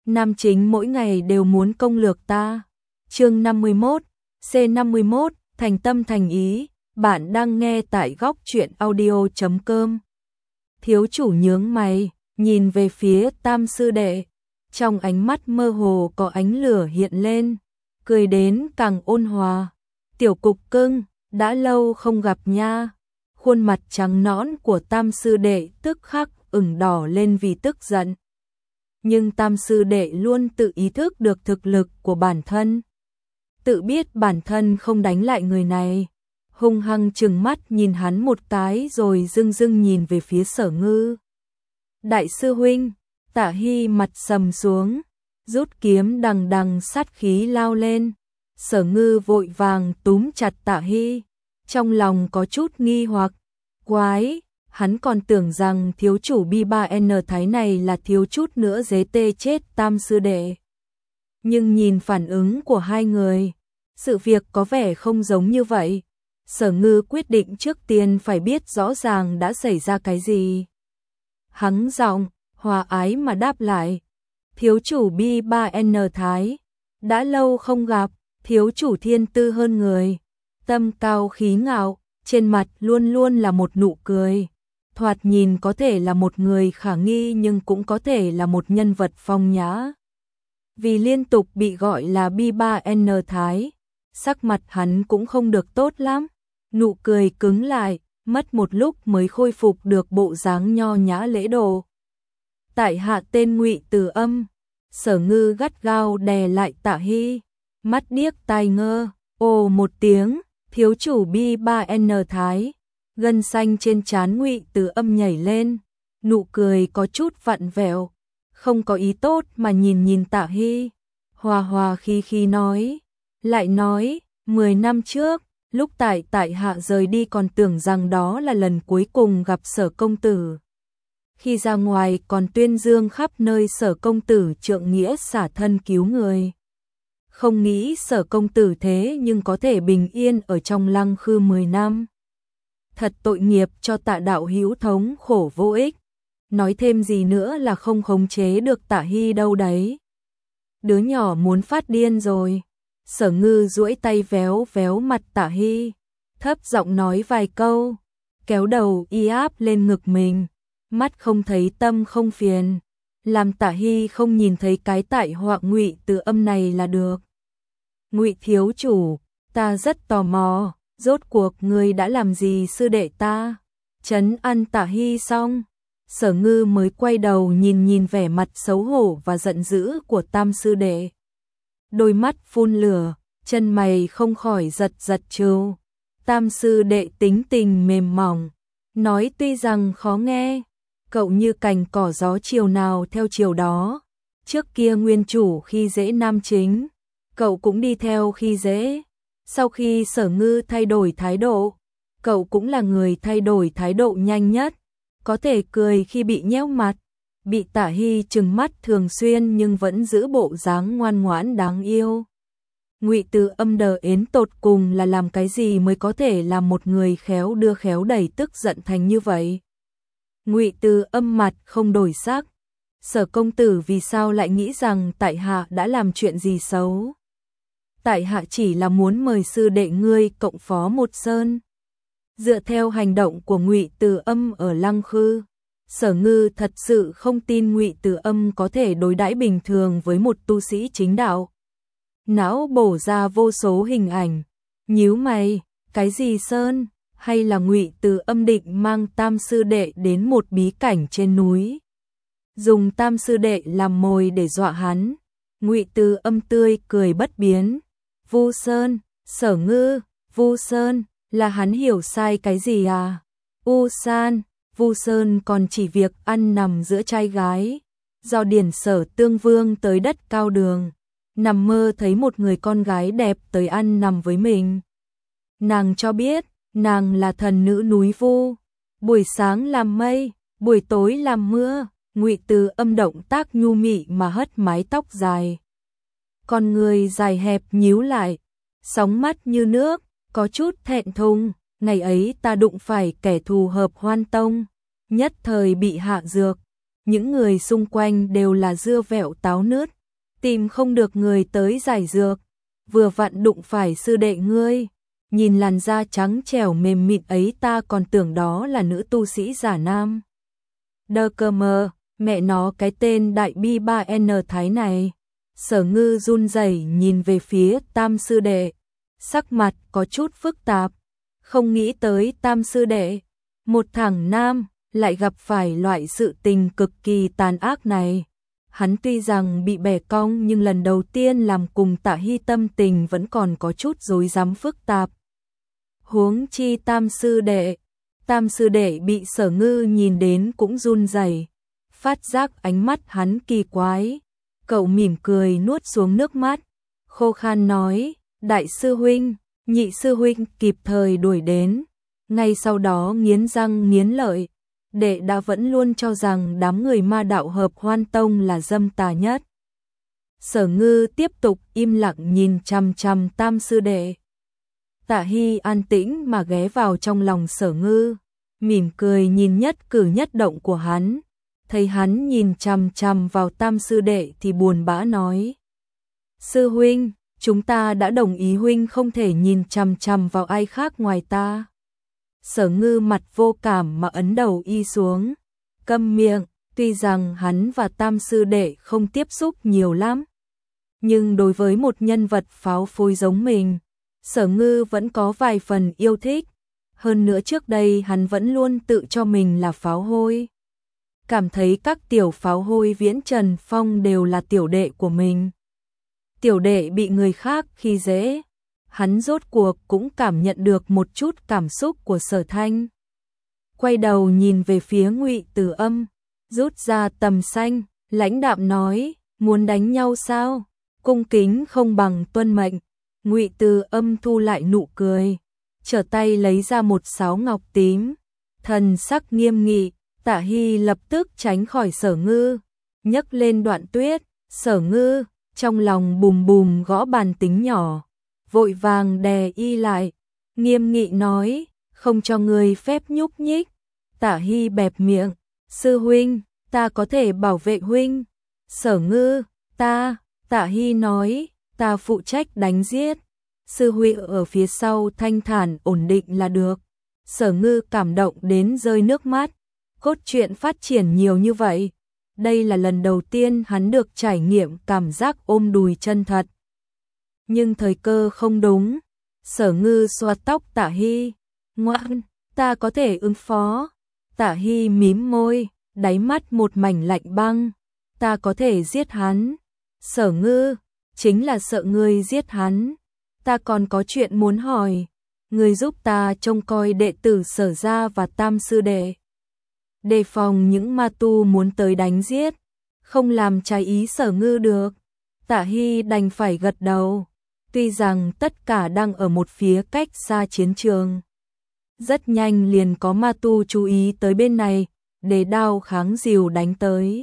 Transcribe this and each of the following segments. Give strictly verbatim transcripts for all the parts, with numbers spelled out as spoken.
Nam Chính mỗi ngày đều muốn công lược ta. Chương năm mươi mốt, C năm mươi mốt, thành tâm thành ý, bạn đang nghe tại góc truyện audio chấm com. Thiếu chủ nhướng mày, nhìn về phía Tam sư đệ, trong ánh mắt mơ hồ có ánh lửa hiện lên, cười đến càng ôn hòa. Tiểu cục cưng, đã lâu không gặp nha. Khuôn mặt trắng nõn của Tam sư đệ tức khắc ửng đỏ lên vì tức giận. Nhưng Tam sư đệ luôn tự ý thức được thực lực của bản thân, tự biết bản thân không đánh lại người này, hung hăng trừng mắt nhìn hắn một cái rồi dưng dưng nhìn về phía Sở Ngư. Đại sư huynh, Tạ Hy mặt sầm xuống, rút kiếm đằng đằng sát khí lao lên. Sở Ngư vội vàng túm chặt Tạ Hy, trong lòng có chút nghi hoặc, quái, hắn còn tưởng rằng thiếu chủ B ba N Thái này là thiếu chút nữa dế tê chết Tam sư đệ. Nhưng nhìn phản ứng của hai người, sự việc có vẻ không giống như vậy. Sở Ngư quyết định trước tiên phải biết rõ ràng đã xảy ra cái gì. Hắn giọng hòa ái mà đáp lại, thiếu chủ B ba N Thái, đã lâu không gặp. Thiếu chủ thiên tư hơn người, tâm cao khí ngạo, trên mặt luôn luôn là một nụ cười. Thoạt nhìn có thể là một người khả nghi nhưng cũng có thể là một nhân vật phong nhã. Vì liên tục bị gọi là B ba N Thái, sắc mặt hắn cũng không được tốt lắm. Nụ cười cứng lại, mất một lúc mới khôi phục được bộ dáng nho nhã lễ độ. Tại hạ tên Ngụy Từ Âm. Sở Ngư gắt gao đè lại Tạ Hy, mắt điếc tai ngơ, ồ một tiếng, thiếu chủ B ba N Thái. Gân xanh trên trán Ngụy Từ Âm nhảy lên, nụ cười có chút vặn vẹo, không có ý tốt mà nhìn nhìn Tạ Hy, hòa hòa khí khí nói, lại nói, mười năm trước, lúc tại tại hạ rời đi còn tưởng rằng đó là lần cuối cùng gặp Sở công tử. Khi ra ngoài còn tuyên dương khắp nơi Sở công tử trượng nghĩa xả thân cứu người. Không nghĩ Sở công tử thế nhưng có thể bình yên ở trong Lăng Khư mười năm. Thật tội nghiệp cho Tạ đạo hữu thống khổ vô ích. Nói thêm gì nữa là không khống chế được Tạ Hy đâu đấy. Đứa nhỏ muốn phát điên rồi. Sở Ngư duỗi tay véo véo mặt Tạ Hy, thấp giọng nói vài câu, kéo đầu y áp lên ngực mình, mắt không thấy tâm không phiền, làm Tạ Hy không nhìn thấy cái tại họa Ngụy Từ Âm này là được. Ngụy thiếu chủ, ta rất tò mò, rốt cuộc ngươi đã làm gì sư đệ ta? Trấn an Tạ Hy xong, Sở Ngư mới quay đầu nhìn nhìn vẻ mặt xấu hổ và giận dữ của Tam sư đệ. Đôi mắt phun lửa, chân mày không khỏi giật giật trêu. Tam sư đệ tính tình mềm mỏng, nói tuy rằng khó nghe, cậu như cành cỏ gió chiều nào theo chiều đó. Trước kia nguyên chủ khi dễ Nam Chính, cậu cũng đi theo khi dễ. Sau khi Sở Ngư thay đổi thái độ, cậu cũng là người thay đổi thái độ nhanh nhất, có thể cười khi bị nhéo mặt. Bị Tạ Hy trừng mắt thường xuyên nhưng vẫn giữ bộ dáng ngoan ngoãn đáng yêu. Ngụy Từ Âm đờ ến tột cùng là làm cái gì mới có thể làm một người khéo đưa khéo đẩy tức giận thành như vậy. Ngụy Từ Âm mặt không đổi sắc. Sở công tử vì sao lại nghĩ rằng tại hạ đã làm chuyện gì xấu? Tại hạ chỉ là muốn mời sư đệ ngươi cộng phó một sơn. Dựa theo hành động của Ngụy Từ Âm ở Lăng Khư, Sở Ngư thật sự không tin Ngụy Từ Âm có thể đối đãi bình thường với một tu sĩ chính đạo. Não bổ ra vô số hình ảnh, nhíu mày, cái gì sơn, hay là Ngụy Từ Âm định mang Tam sư đệ đến một bí cảnh trên núi, dùng Tam sư đệ làm mồi để dọa hắn. Ngụy Từ Âm tươi cười bất biến, Vu Sơn, Sở Ngư, Vu Sơn, là hắn hiểu sai cái gì à? U San, Vu Sơn còn chỉ việc ăn nằm giữa trai gái, do điển Sở Tương Vương tới đất cao đường, nằm mơ thấy một người con gái đẹp tới ăn nằm với mình. Nàng cho biết, nàng là thần nữ núi Vu, buổi sáng làm mây, buổi tối làm mưa. Ngụy Từ Âm động tác nhu mị mà hất mái tóc dài, con người dài hẹp nhíu lại, sóng mắt như nước, có chút thẹn thùng. Ngày ấy ta đụng phải kẻ thù Hợp Hoan Tông, nhất thời bị hạ dược, những người xung quanh đều là dưa vẹo táo nứt, tìm không được người tới giải dược, vừa vặn đụng phải sư đệ ngươi, nhìn làn da trắng trẻo mềm mịn ấy ta còn tưởng đó là nữ tu sĩ giả nam. Đơ cơ mơ, mẹ nó cái tên đại bi ba N Thái này. Sở Ngư run rẩy nhìn về phía Tam sư đệ, sắc mặt có chút phức tạp, không nghĩ tới Tam sư đệ, một thằng nam, lại gặp phải loại sự tình cực kỳ tàn ác này. Hắn tuy rằng bị bẻ cong nhưng lần đầu tiên làm cùng Tạ Hy tâm tình vẫn còn có chút rối rắm phức tạp. Huống chi Tam sư đệ, Tam sư đệ bị Sở Ngư nhìn đến cũng run rẩy, phát giác ánh mắt hắn kỳ quái. Cậu mỉm cười nuốt xuống nước mắt, khô khan nói, đại sư huynh, nhị sư huynh kịp thời đuổi đến, ngay sau đó nghiến răng nghiến lợi, đệ đã vẫn luôn cho rằng đám người ma đạo hợp Hoan Tông là dâm tà nhất. Sở Ngư tiếp tục im lặng nhìn chằm chằm Tam sư đệ. Tạ Hy an tĩnh mà ghé vào trong lòng Sở Ngư, mỉm cười nhìn nhất cử nhất động của hắn. Thấy hắn nhìn chằm chằm vào Tam sư đệ thì buồn bã nói, sư huynh, chúng ta đã đồng ý huynh không thể nhìn chằm chằm vào ai khác ngoài ta. Sở Ngư mặt vô cảm mà ấn đầu y xuống, câm miệng. Tuy rằng hắn và Tam sư đệ không tiếp xúc nhiều lắm, nhưng đối với một nhân vật pháo phôi giống mình, Sở Ngư vẫn có vài phần yêu thích. Hơn nữa trước đây hắn vẫn luôn tự cho mình là pháo hôi, cảm thấy các tiểu pháo hôi Viễn Trần Phong đều là tiểu đệ của mình. Tiểu đệ bị người khác khi dễ, hắn rốt cuộc cũng cảm nhận được một chút cảm xúc của Sở Thanh. Quay đầu nhìn về phía Ngụy Từ Âm, rút ra tầm xanh, lãnh đạm nói, muốn đánh nhau sao? Cung kính không bằng tuân mệnh. Ngụy Từ Âm thu lại nụ cười, trở tay lấy ra một sáo ngọc tím, thần sắc nghiêm nghị. Tạ Hy lập tức tránh khỏi Sở Ngư, nhấc lên Đoạn Tuyết. Sở Ngư trong lòng bùm bùm gõ bàn tính nhỏ, vội vàng đè y lại, nghiêm nghị nói, không cho người phép nhúc nhích. Tạ Hy bẹp miệng, sư huynh, ta có thể bảo vệ huynh. Sở Ngư, ta, Tạ Hy nói, ta phụ trách đánh giết, sư huynh ở phía sau thanh thản ổn định là được. Sở Ngư cảm động đến rơi nước mắt. Cốt truyện phát triển nhiều như vậy, đây là lần đầu tiên hắn được trải nghiệm cảm giác ôm đùi chân thật. Nhưng thời cơ không đúng, Sở Ngư xoa tóc Tạ Hy, ngoan, ta có thể ứng phó. Tạ Hy mím môi, đáy mắt một mảnh lạnh băng, ta có thể giết hắn. Sở Ngư, chính là sợ ngươi giết hắn, ta còn có chuyện muốn hỏi, ngươi giúp ta trông coi đệ tử Sở gia và Tam sư đệ, đề phòng những ma tu muốn tới đánh giết, không làm trái ý Sở Ngư được. Tạ Hy đành phải gật đầu, tuy rằng tất cả đang ở một phía cách xa chiến trường. Rất nhanh liền có ma tu chú ý tới bên này, để đao kháng dìu đánh tới.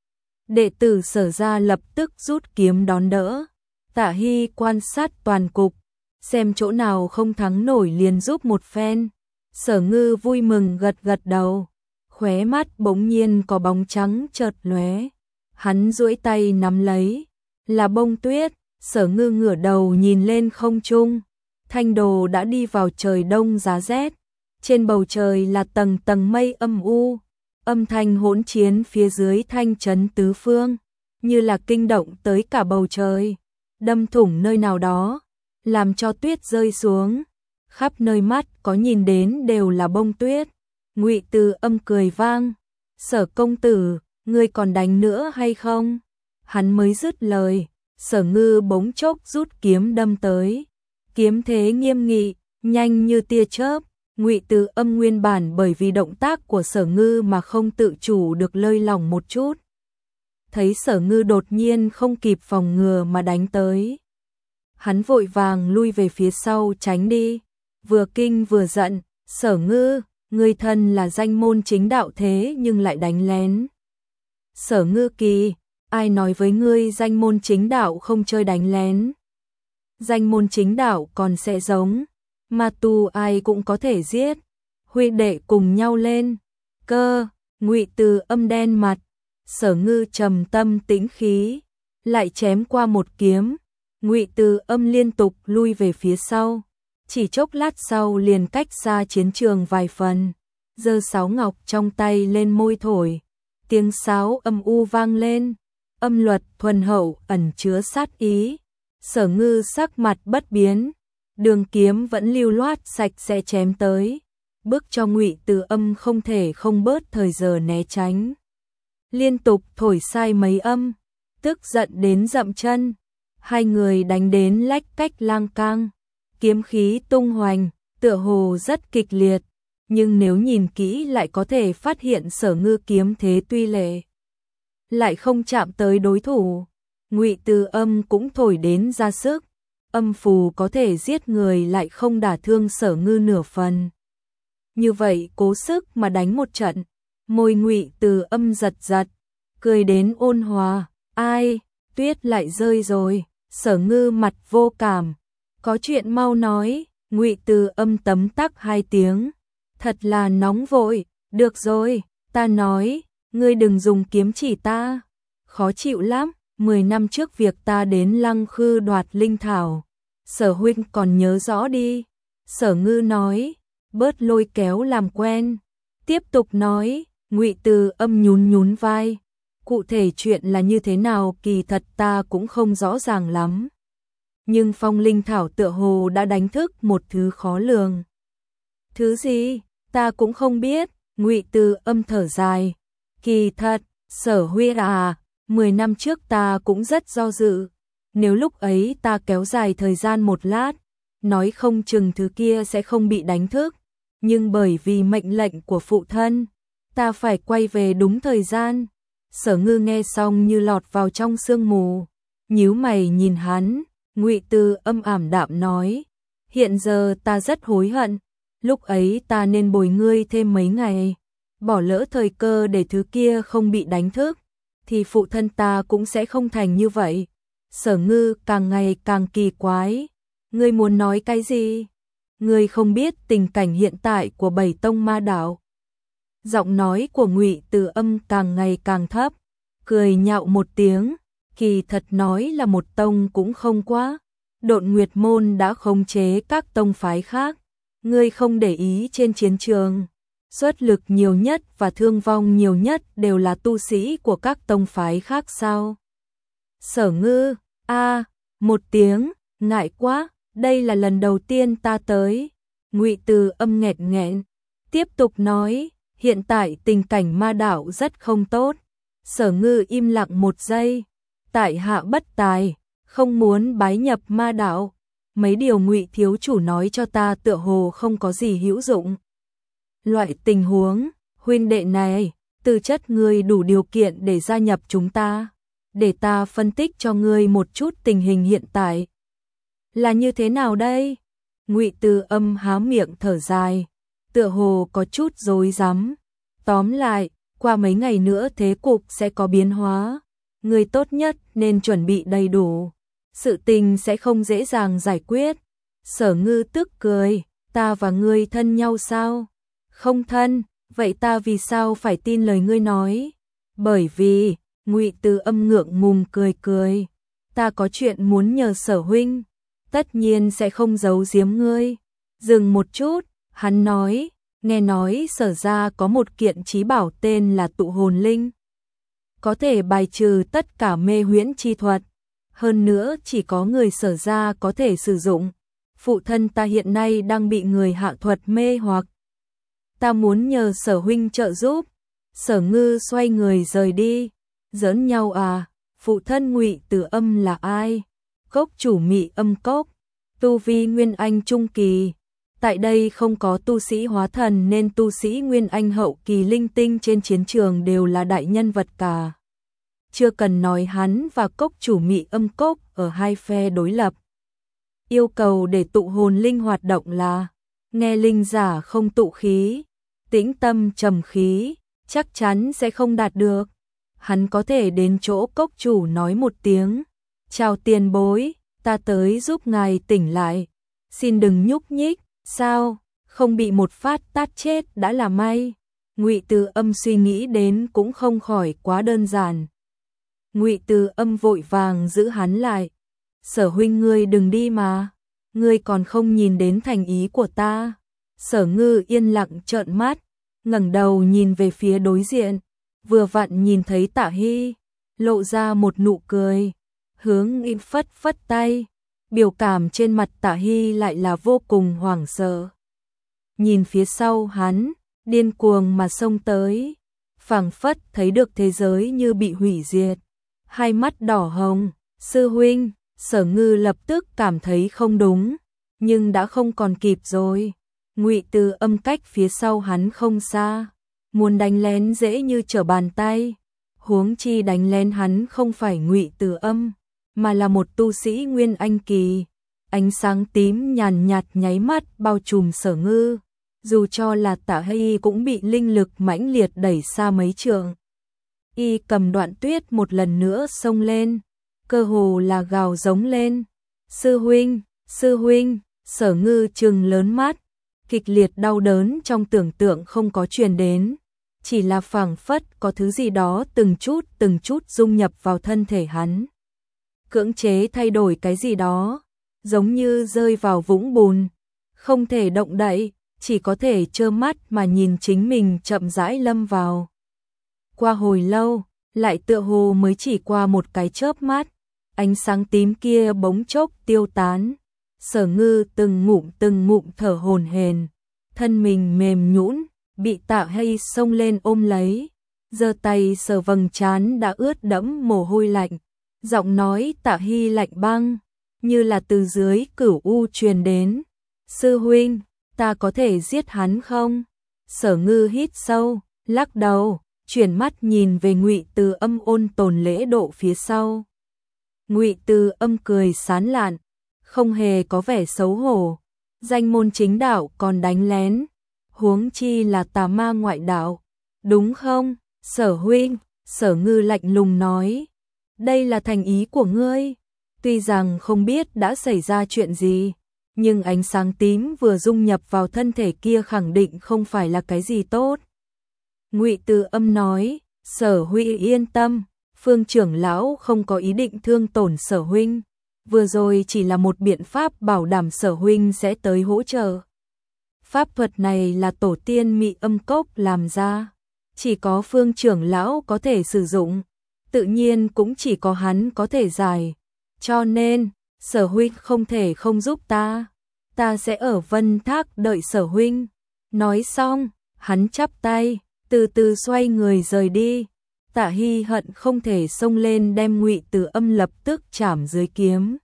Đệ tử Sở gia lập tức rút kiếm đón đỡ. Tạ Hy quan sát toàn cục, xem chỗ nào không thắng nổi liền giúp một phen. Sở Ngư vui mừng gật gật đầu, khóe mắt bỗng nhiên có bóng trắng chợt lóe. Hắn duỗi tay nắm lấy, là bông tuyết. Sở Ngư ngửa đầu nhìn lên không trung, Thanh Đồ đã đi vào trời đông giá rét. Trên bầu trời là tầng tầng mây âm u, âm thanh hỗn chiến phía dưới thanh chấn tứ phương, như là kinh động tới cả bầu trời, đâm thủng nơi nào đó, làm cho tuyết rơi xuống. Khắp nơi mắt có nhìn đến đều là bông tuyết. Ngụy Từ Âm cười vang, Sở công tử, ngươi còn đánh nữa hay không? Hắn mới dứt lời, Sở Ngư bỗng chốc rút kiếm đâm tới, kiếm thế nghiêm nghị, nhanh như tia chớp. Ngụy Từ Âm nguyên bản bởi vì động tác của Sở Ngư mà không tự chủ được lơi lỏng một chút. Thấy Sở Ngư đột nhiên không kịp phòng ngừa mà đánh tới, hắn vội vàng lui về phía sau tránh đi, vừa kinh vừa giận, Sở Ngư, ngươi thân là danh môn chính đạo thế nhưng lại đánh lén. Sở Ngư kỳ, ai nói với ngươi danh môn chính đạo không chơi đánh lén? Danh môn chính đạo còn sẽ giống ma tu ai cũng có thể giết, huynh đệ cùng nhau lên. Cơ, Ngụy Từ Âm đen mặt, Sở Ngư trầm tâm tĩnh khí, lại chém qua một kiếm. Ngụy Từ Âm liên tục lui về phía sau, chỉ chốc lát sau liền cách xa chiến trường vài phần, giơ sáo ngọc trong tay lên môi thổi, tiếng sáo âm u vang lên, âm luật thuần hậu ẩn chứa sát ý. Sở Ngư sắc mặt bất biến, đường kiếm vẫn lưu loát sạch sẽ chém tới, bước cho Ngụy Từ Âm không thể không bớt thời giờ né tránh. Liên tục thổi sai mấy âm, tức giận đến dậm chân, hai người đánh đến lách cách lang cang, kiếm khí tung hoành, tựa hồ rất kịch liệt, nhưng nếu nhìn kỹ lại có thể phát hiện Sở Ngư kiếm thế tuy lệ, lại không chạm tới đối thủ. Ngụy Từ Âm cũng thổi đến ra sức, âm phù có thể giết người lại không đả thương Sở Ngư nửa phần. Như vậy cố sức mà đánh một trận, môi Ngụy Từ Âm giật giật, cười đến ôn hòa, ai, tuyết lại rơi rồi. Sở Ngư mặt vô cảm, có chuyện mau nói. Ngụy Từ Âm tấm tắc hai tiếng, thật là nóng vội, được rồi, ta nói, ngươi đừng dùng kiếm chỉ ta, khó chịu lắm. Mười năm trước việc ta đến Lăng Khư đoạt linh thảo, Sở huynh còn nhớ rõ đi. Sở Ngư nói, bớt lôi kéo làm quen. Tiếp tục nói. Ngụy Từ Âm nhún nhún vai, cụ thể chuyện là như thế nào kỳ thật ta cũng không rõ ràng lắm. Nhưng phong linh thảo tựa hồ đã đánh thức một thứ khó lường. Thứ gì, ta cũng không biết. Ngụy Từ Âm thở dài, kỳ thật, Sở huynh à, mười năm trước ta cũng rất do dự, nếu lúc ấy ta kéo dài thời gian một lát, nói không chừng thứ kia sẽ không bị đánh thức, nhưng bởi vì mệnh lệnh của phụ thân, ta phải quay về đúng thời gian. Sở Ngư nghe xong như lọt vào trong sương mù, nhíu mày nhìn hắn. Ngụy Từ Âm ảm đạm nói, hiện giờ ta rất hối hận, lúc ấy ta nên bồi ngươi thêm mấy ngày, bỏ lỡ thời cơ để thứ kia không bị đánh thức, thì phụ thân ta cũng sẽ không thành như vậy. Sở Ngư càng ngày càng kỳ quái, ngươi muốn nói cái gì? Ngươi không biết tình cảnh hiện tại của Bảy Tông Ma Đạo. Giọng nói của Ngụy Từ Âm càng ngày càng thấp, cười nhạo một tiếng, kỳ thật nói là một tông cũng không quá, Độn Nguyệt môn đã khống chế các tông phái khác, ngươi không để ý trên chiến trường, xuất lực nhiều nhất và thương vong nhiều nhất đều là tu sĩ của các tông phái khác sao? Sở Ngư, a, một tiếng, ngại quá, đây là lần đầu tiên ta tới. Ngụy Từ Âm nghẹt nghẹn, tiếp tục nói, hiện tại tình cảnh ma đạo rất không tốt. Sở Ngư im lặng một giây, tại hạ bất tài, không muốn bái nhập ma đạo, mấy điều Ngụy thiếu chủ nói cho ta tựa hồ không có gì hữu dụng. Loại tình huống, huynh đệ này, tư chất ngươi đủ điều kiện để gia nhập chúng ta, để ta phân tích cho ngươi một chút tình hình hiện tại. Là như thế nào đây? Ngụy Từ Âm há miệng thở dài, tựa hồ có chút rối rắm. Tóm lại, qua mấy ngày nữa thế cục sẽ có biến hóa, ngươi tốt nhất nên chuẩn bị đầy đủ, sự tình sẽ không dễ dàng giải quyết. Sở Ngư tức cười, ta và ngươi thân nhau sao? Không thân, vậy ta vì sao phải tin lời ngươi nói? Bởi vì, Ngụy Từ Âm ngượng ngùng cười cười, ta có chuyện muốn nhờ Sở huynh, tất nhiên sẽ không giấu giếm ngươi. Dừng một chút, hắn nói, nghe nói Sở gia có một kiện chí bảo tên là Tụ Hồn Linh, có thể bài trừ tất cả mê huyễn chi thuật, hơn nữa chỉ có người Sở gia có thể sử dụng. Phụ thân ta hiện nay đang bị người hạ thuật mê hoặc, ta muốn nhờ Sở huynh trợ giúp. Sở Ngư xoay người rời đi. Giỡn nhau à? Phụ thân Ngụy Từ Âm là ai? Cốc chủ Mị Âm Cốc, tu vi Nguyên Anh trung kỳ. Tại đây không có tu sĩ hóa thần nên tu sĩ Nguyên Anh hậu kỳ linh tinh trên chiến trường đều là đại nhân vật cả. Chưa cần nói hắn và cốc chủ Mị Âm Cốc ở hai phe đối lập. Yêu cầu để tụ hồn linh hoạt động là nghe linh giả không tụ khí, tĩnh tâm trầm khí, chắc chắn sẽ không đạt được. Hắn có thể đến chỗ cốc chủ nói một tiếng, chào tiền bối, ta tới giúp ngài tỉnh lại, xin đừng nhúc nhích, sao, không bị một phát tát chết đã là may. Ngụy Từ Âm suy nghĩ đến cũng không khỏi quá đơn giản. Ngụy Từ Âm vội vàng giữ hắn lại. Sở huynh ngươi đừng đi mà, ngươi còn không nhìn đến thành ý của ta. Sở Ngư yên lặng trợn mắt, ngẩng đầu nhìn về phía đối diện, vừa vặn nhìn thấy Tạ Hy, lộ ra một nụ cười, hướng im phất phất tay, biểu cảm trên mặt Tạ Hy lại là vô cùng hoảng sợ. Nhìn phía sau hắn, điên cuồng mà xông tới, phảng phất thấy được thế giới như bị hủy diệt, hai mắt đỏ hồng. Sư huynh, Sở Ngư lập tức cảm thấy không đúng, nhưng đã không còn kịp rồi. Ngụy Từ Âm cách phía sau hắn không xa, muốn đánh lén dễ như trở bàn tay. Huống chi đánh lén hắn không phải Ngụy Từ Âm, mà là một tu sĩ Nguyên Anh kỳ. Ánh sáng tím nhàn nhạt nháy mắt bao trùm Sở Ngư, dù cho là Tạ Hy cũng bị linh lực mãnh liệt đẩy xa mấy trượng. Y cầm đoạn tuyết một lần nữa xông lên, cơ hồ là gào giống lên. Sư huynh, sư huynh, Sở Ngư trừng lớn mắt, kịch liệt đau đớn trong tưởng tượng không có truyền đến, chỉ là phảng phất có thứ gì đó từng chút từng chút dung nhập vào thân thể hắn. Cưỡng chế thay đổi cái gì đó, giống như rơi vào vũng bùn, không thể động đậy, chỉ có thể trơ mắt mà nhìn chính mình chậm rãi lâm vào. Qua hồi lâu, lại tựa hồ mới chỉ qua một cái chớp mắt, ánh sáng tím kia bỗng chốc tiêu tán. Sở Ngư từng ngụm từng ngụm thở hổn hển, thân mình mềm nhũn, bị Tạ Hy xông lên ôm lấy, giơ tay sờ vầng trán đã ướt đẫm mồ hôi lạnh, giọng nói Tạ Hy lạnh băng, như là từ dưới cửu u truyền đến. Sư huynh, ta có thể giết hắn không? Sở Ngư hít sâu, lắc đầu, chuyển mắt nhìn về Ngụy Từ Âm ôn tồn lễ độ phía sau. Ngụy Từ Âm cười sán lạn, không hề có vẻ xấu hổ. Danh môn chính đạo còn đánh lén, huống chi là tà ma ngoại đạo, đúng không? Sở huynh, Sở Ngư lạnh lùng nói, đây là thành ý của ngươi. Tuy rằng không biết đã xảy ra chuyện gì, nhưng ánh sáng tím vừa dung nhập vào thân thể kia khẳng định không phải là cái gì tốt. Ngụy Từ Âm nói, Sở huynh yên tâm, Phương trưởng lão không có ý định thương tổn Sở huynh, vừa rồi chỉ là một biện pháp bảo đảm Sở huynh sẽ tới hỗ trợ. Pháp thuật này là tổ tiên Mị Âm Cốc làm ra, chỉ có Phương trưởng lão có thể sử dụng, tự nhiên cũng chỉ có hắn có thể giải, cho nên Sở huynh không thể không giúp ta, ta sẽ ở Vân Thác đợi Sở huynh. Nói xong, hắn chắp tay, từ từ xoay người rời đi. Tạ Hy hận không thể xông lên đem Ngụy Từ Âm lập tức chảm dưới kiếm,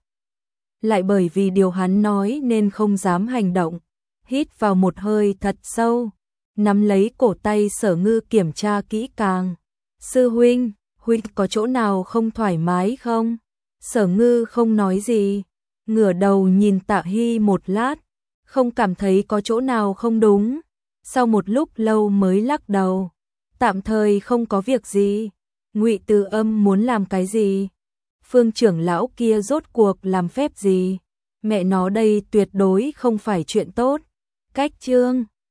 lại bởi vì điều hắn nói nên không dám hành động. Hít vào một hơi thật sâu, nắm lấy cổ tay Sở Ngư kiểm tra kỹ càng. Sư huynh, huynh có chỗ nào không thoải mái không? Sở Ngư không nói gì, ngửa đầu nhìn Tạ Hy một lát, không cảm thấy có chỗ nào không đúng. Sau một lúc lâu mới lắc đầu, tạm thời không có việc gì. Ngụy Từ Âm muốn làm cái gì? Phương trưởng lão kia rốt cuộc làm phép gì? Mẹ nó đây tuyệt đối không phải chuyện tốt. Cách chương